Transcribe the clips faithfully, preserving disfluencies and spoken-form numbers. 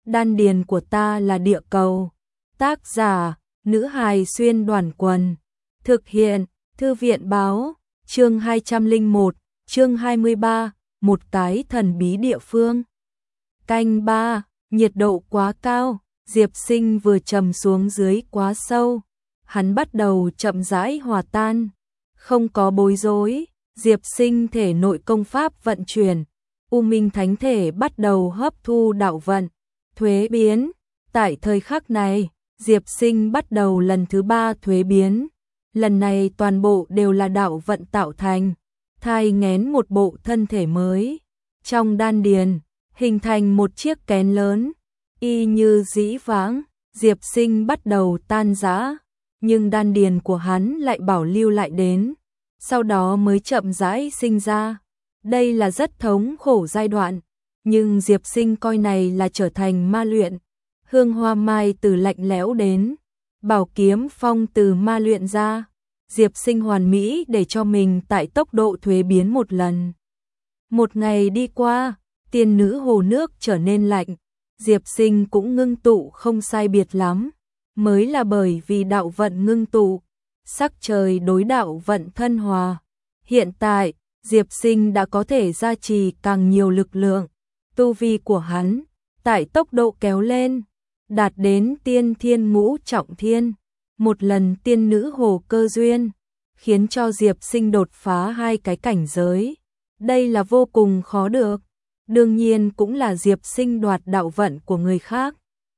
Đan điền của ta là địa cầu. Tác giả, nữ hài xuyên đoàn quần. Thực hiện, thư viện báo, chương hai trăm lẻ một, chương hai mươi ba, một cái thần bí địa phương. Canh ba, nhiệt độ quá cao, Diệp Sinh vừa trầm xuống dưới quá sâu. Hắn bắt đầu chậm rãi hòa tan. Không có bối rối, Diệp Sinh thể nội công pháp vận chuyển. U Minh Thánh Thể bắt đầu hấp thu đạo vận, thuế biến. Tại thời khắc này, Diệp Sinh bắt đầu lần thứ ba thuế biến. Lần này toàn bộ đều là đạo vận tạo thành, thai nghén một bộ thân thể mới. Trong đan điền, hình thành một chiếc kén lớn, y như dĩ vãng, Diệp Sinh bắt đầu tan rã, nhưng đan điền của hắn lại bảo lưu lại đến, sau đó mới chậm rãi sinh ra. Đây là rất thống khổ giai đoạn, nhưng Diệp Sinh coi này là trở thành ma luyện. Hương hoa mai từ lạnh lẽo đến, bảo kiếm phong từ ma luyện ra. Diệp Sinh hoàn mỹ để cho mình tại tốc độ thuế biến một lần. Một ngày đi qua, tiên nữ hồ nước trở nên lạnh, Diệp Sinh cũng ngưng tụ không sai biệt lắm, mới là bởi vì đạo vận ngưng tụ, sắc trời đối đạo vận thân hòa. Hiện tại, Diệp Sinh đã có thể gia trì càng nhiều lực lượng, tu vi của hắn tại tốc độ kéo lên, đạt đến tiên thiên ngũ trọng thiên. Một lần tiên nữ hồ cơ duyên, khiến cho Diệp Sinh đột phá hai cái cảnh giới. Đây là vô cùng khó được, đương nhiên cũng là Diệp Sinh đoạt đạo vận của người khác.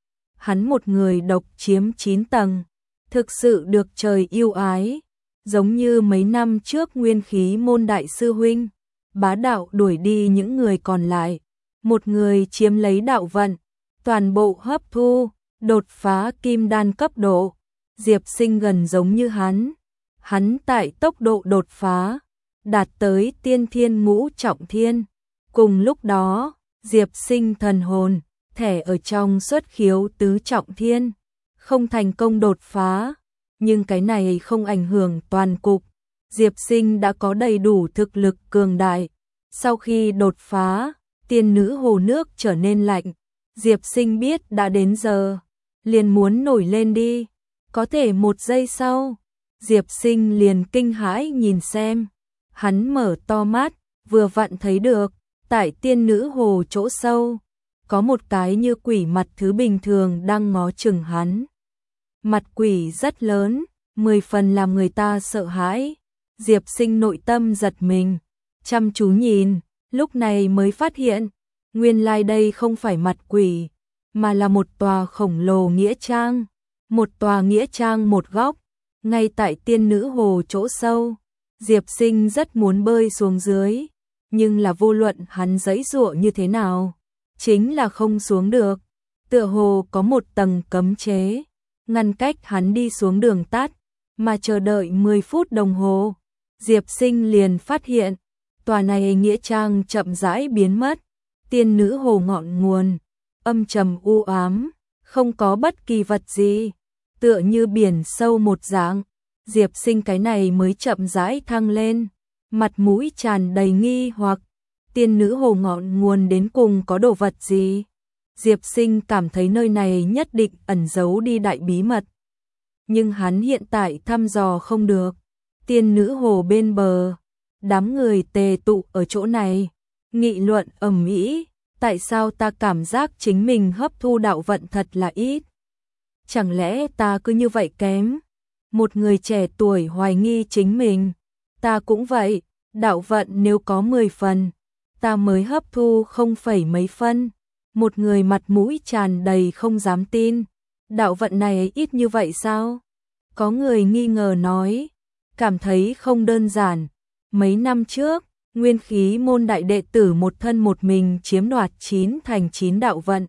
Hắn một người độc chiếm chín tầng, thực sự được trời yêu ái, giống như mấy năm trước Nguyên Khí môn đại sư huynh, bá đạo đuổi đi những người còn lại, một người chiếm lấy đạo vận, toàn bộ hấp thu, đột phá kim đan cấp độ. Diệp Sinh gần giống như hắn, hắn tại tốc độ đột phá, đạt tới tiên thiên ngũ trọng thiên. Cùng lúc đó, Diệp Sinh thần hồn, thẻ ở trong xuất khiếu tứ trọng thiên, không thành công đột phá, nhưng cái này không ảnh hưởng toàn cục. Diệp Sinh đã có đầy đủ thực lực cường đại. Sau khi đột phá, tiên nữ hồ nước trở nên lạnh, Diệp Sinh biết đã đến giờ, liền muốn nổi lên đi. Có thể một giây sau, Diệp Sinh liền kinh hãi nhìn xem. Hắn mở to mắt, vừa vặn thấy được, tại tiên nữ hồ chỗ sâu, có một cái như quỷ mặt thứ bình thường đang ngó chừng hắn. Mặt quỷ rất lớn, mười phần làm người ta sợ hãi. Diệp Sinh nội tâm giật mình, chăm chú nhìn, lúc này mới phát hiện, nguyên lai đây không phải mặt quỷ, mà là một tòa khổng lồ nghĩa trang. Một tòa nghĩa trang một góc, ngay tại tiên nữ hồ chỗ sâu. Diệp Sinh rất muốn bơi xuống dưới, nhưng là vô luận hắn giãy giụa như thế nào, chính là không xuống được. Tựa hồ có một tầng cấm chế, ngăn cách hắn đi xuống đường tắt, mà chờ đợi mười phút đồng hồ. Diệp Sinh liền phát hiện, tòa này nghĩa trang chậm rãi biến mất, tiên nữ hồ ngọn nguồn, âm trầm u ám, không có bất kỳ vật gì, tựa như biển sâu một dạng. Diệp Sinh cái này mới chậm rãi thăng lên, mặt mũi tràn đầy nghi hoặc, tiên nữ hồ ngọn nguồn đến cùng có đồ vật gì? Diệp Sinh cảm thấy nơi này nhất định ẩn giấu đi đại bí mật, nhưng hắn hiện tại thăm dò không được. Tiên nữ hồ bên bờ, đám người tề tụ ở chỗ này, nghị luận ầm ĩ, tại sao ta cảm giác chính mình hấp thu đạo vận thật là ít? Chẳng lẽ ta cứ như vậy kém? Một người trẻ tuổi hoài nghi chính mình. Ta cũng vậy, đạo vận nếu có mười phần, ta mới hấp thu không phẩy mấy phân. Một người mặt mũi tràn đầy không dám tin. Đạo vận này ít như vậy sao? Có người nghi ngờ nói, cảm thấy không đơn giản. Mấy năm trước, Nguyên Khí môn đại đệ tử một thân một mình chiếm đoạt chín thành chín đạo vận.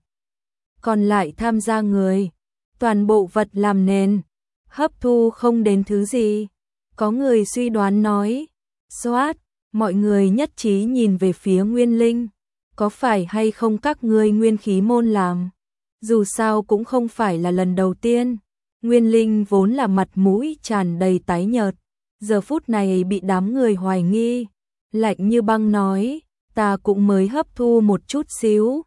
Còn lại tham gia người, toàn bộ vật làm nền, hấp thu không đến thứ gì. Có người suy đoán nói, xoát, mọi người nhất trí nhìn về phía Nguyên Linh. Có phải hay không các ngươi Nguyên Khí môn làm? Dù sao cũng không phải là lần đầu tiên. Nguyên Linh vốn là mặt mũi tràn đầy tái nhợt, giờ phút này bị đám người hoài nghi, lạnh như băng nói, ta cũng mới hấp thu một chút xíu,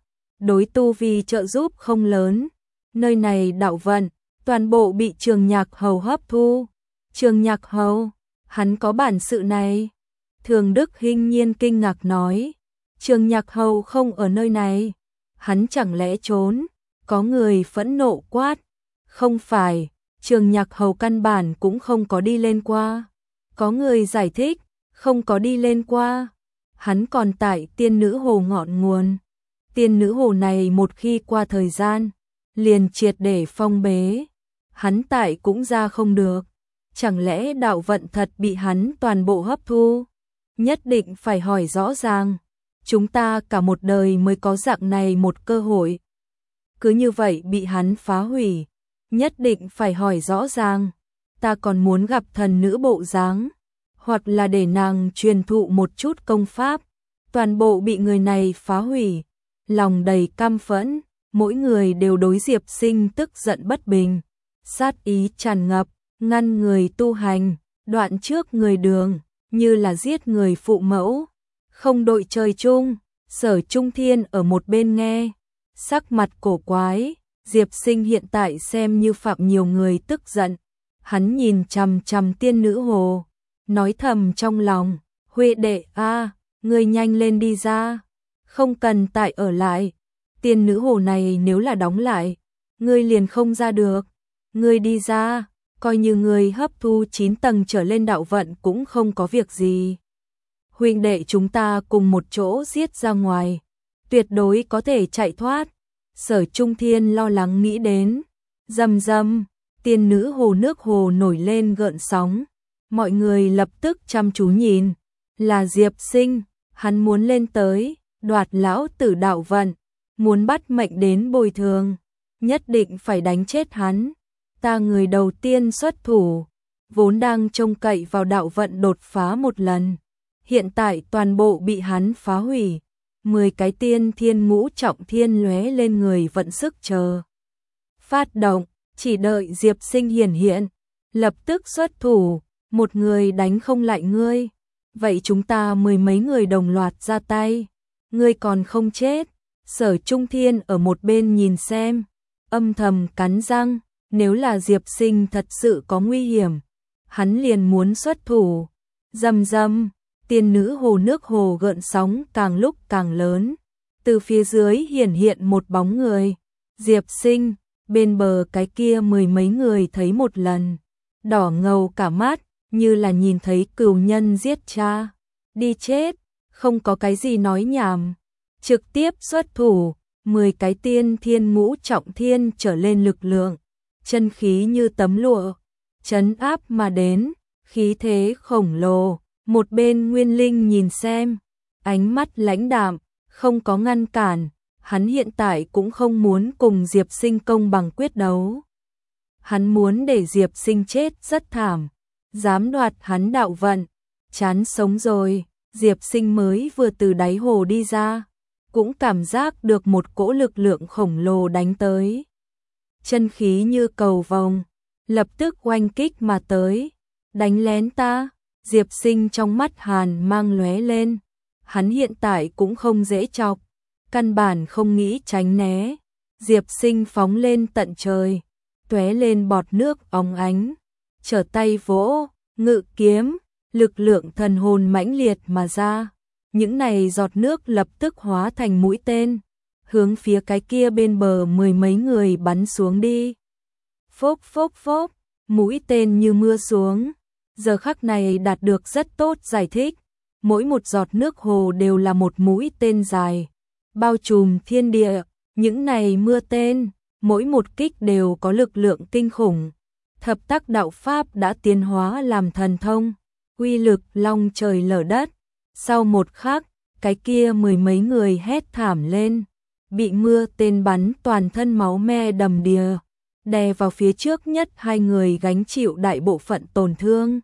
đối tu vi trợ giúp không lớn. Nơi này đạo vận, toàn bộ bị Trường Nhạc Hầu hấp thu. Trường Nhạc Hầu, hắn có bản sự này. Thường Đức Hinh nhiên kinh ngạc nói, Trường Nhạc Hầu không ở nơi này. Hắn chẳng lẽ trốn? Có người phẫn nộ quát. Không phải, Trường Nhạc Hầu căn bản cũng không có đi lên qua. Có người giải thích, không có đi lên qua. Hắn còn tại Tiên Nữ Hồ ngọn nguồn. Tiên Nữ Hồ này một khi qua thời gian, liền triệt để phong bế. Hắn tại cũng ra không được. Chẳng lẽ đạo vận thật bị hắn toàn bộ hấp thu? Nhất định phải hỏi rõ ràng. Chúng ta cả một đời mới có dạng này một cơ hội. Cứ như vậy bị hắn phá hủy. Nhất định phải hỏi rõ ràng. Ta còn muốn gặp thần nữ bộ dáng, hoặc là để nàng truyền thụ một chút công pháp. Toàn bộ bị người này phá hủy. Lòng đầy căm phẫn, mỗi người đều đối Diệp Sinh tức giận bất bình. Sát ý tràn ngập, ngăn người tu hành, đoạn trước người đường, như là giết người phụ mẫu. Không đội trời chung, Sở Trung Thiên ở một bên nghe, sắc mặt cổ quái. Diệp Sinh hiện tại xem như phạm nhiều người tức giận. Hắn nhìn chằm chằm Tiên Nữ Hồ, nói thầm trong lòng, Huệ đệ a, ngươi nhanh lên đi ra, không cần tại ở lại. Tiên Nữ Hồ này nếu là đóng lại, ngươi liền không ra được. Ngươi đi ra, coi như ngươi hấp thu chín tầng trở lên đạo vận cũng không có việc gì. Huynh đệ chúng ta cùng một chỗ giết ra ngoài, tuyệt đối có thể chạy thoát. Sở Trung Thiên lo lắng nghĩ đến. Rầm rầm, Tiên Nữ Hồ nước hồ nổi lên gợn sóng. Mọi người lập tức chăm chú nhìn. Là Diệp Sinh, hắn muốn lên tới, đoạt lão tử đạo vận, muốn bắt mệnh đến bồi thường, nhất định phải đánh chết hắn. Ta người đầu tiên xuất thủ, vốn đang trông cậy vào đạo vận đột phá một lần, hiện tại toàn bộ bị hắn phá hủy. Mười cái tiên thiên ngũ trọng thiên lóe lên người vận sức chờ phát động, chỉ đợi Diệp Sinh hiển hiện, lập tức xuất thủ. Một người đánh không lại ngươi, vậy chúng ta mười mấy người đồng loạt ra tay, ngươi còn không chết. Sở Trung Thiên ở một bên nhìn xem, âm thầm cắn răng, nếu là Diệp Sinh thật sự có nguy hiểm, hắn liền muốn xuất thủ. Rầm rầm, Tiên Nữ Hồ nước hồ gợn sóng càng lúc càng lớn, từ phía dưới hiển hiện một bóng người. Diệp Sinh, bên bờ cái kia mười mấy người thấy một lần, đỏ ngầu cả mắt, như là nhìn thấy cừu nhân giết cha. Đi chết, không có cái gì nói nhảm, trực tiếp xuất thủ. Mười cái tiên thiên ngũ trọng thiên trở lên lực lượng, chân khí như tấm lụa, trấn áp mà đến, khí thế khổng lồ. Một bên Nguyên Linh nhìn xem, ánh mắt lãnh đạm, không có ngăn cản. Hắn hiện tại cũng không muốn cùng Diệp Sinh công bằng quyết đấu. Hắn muốn để Diệp Sinh chết rất thảm, dám đoạt hắn đạo vận, chán sống rồi. Diệp Sinh mới vừa từ đáy hồ đi ra, cũng cảm giác được một cỗ lực lượng khổng lồ đánh tới. Chân khí như cầu vồng, lập tức oanh kích mà tới. Đánh lén ta? Diệp Sinh trong mắt hàn mang lóe lên. Hắn hiện tại cũng không dễ chọc, căn bản không nghĩ tránh né. Diệp Sinh phóng lên tận trời, tóe lên bọt nước óng ánh, trở tay vỗ, ngự kiếm, lực lượng thần hồn mãnh liệt mà ra. Những này giọt nước lập tức hóa thành mũi tên, hướng phía cái kia bên bờ mười mấy người bắn xuống đi. Phốc phốc phốc, mũi tên như mưa xuống. Giờ khắc này đạt được rất tốt giải thích. Mỗi một giọt nước hồ đều là một mũi tên dài, bao trùm thiên địa. Những này mưa tên, mỗi một kích đều có lực lượng kinh khủng. Thập tác đạo pháp đã tiến hóa làm thần thông, uy lực long trời lở đất. Sau một khắc, cái kia mười mấy người hét thảm lên, bị mưa tên bắn toàn thân máu me đầm đìa, đè vào phía trước nhất hai người gánh chịu đại bộ phận tổn thương.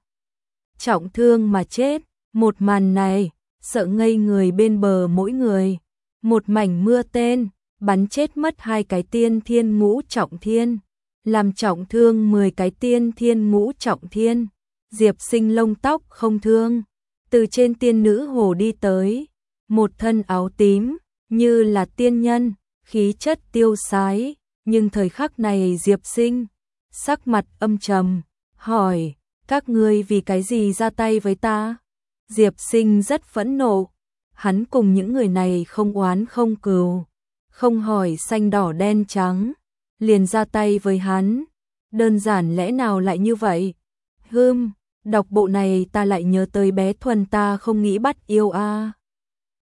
Trọng thương mà chết, một màn này, sợ ngây người bên bờ mỗi người. Một mảnh mưa tên, bắn chết mất hai cái tiên thiên ngũ trọng thiên, làm trọng thương mười cái tiên thiên ngũ trọng thiên. Diệp Sinh lông tóc không thương, từ trên Tiên Nữ Hồ đi tới, một thân áo tím, như là tiên nhân, khí chất tiêu sái, nhưng thời khắc này Diệp Sinh sắc mặt âm trầm, hỏi, các ngươi vì cái gì ra tay với ta? Diệp Sinh rất phẫn nộ, hắn cùng những người này không oán không cừu, không hỏi xanh đỏ đen trắng, liền ra tay với hắn, đơn giản lẽ nào lại như vậy? Hừm, đọc bộ này ta lại nhớ tới bé Thuần ta không nghĩ bắt yêu a.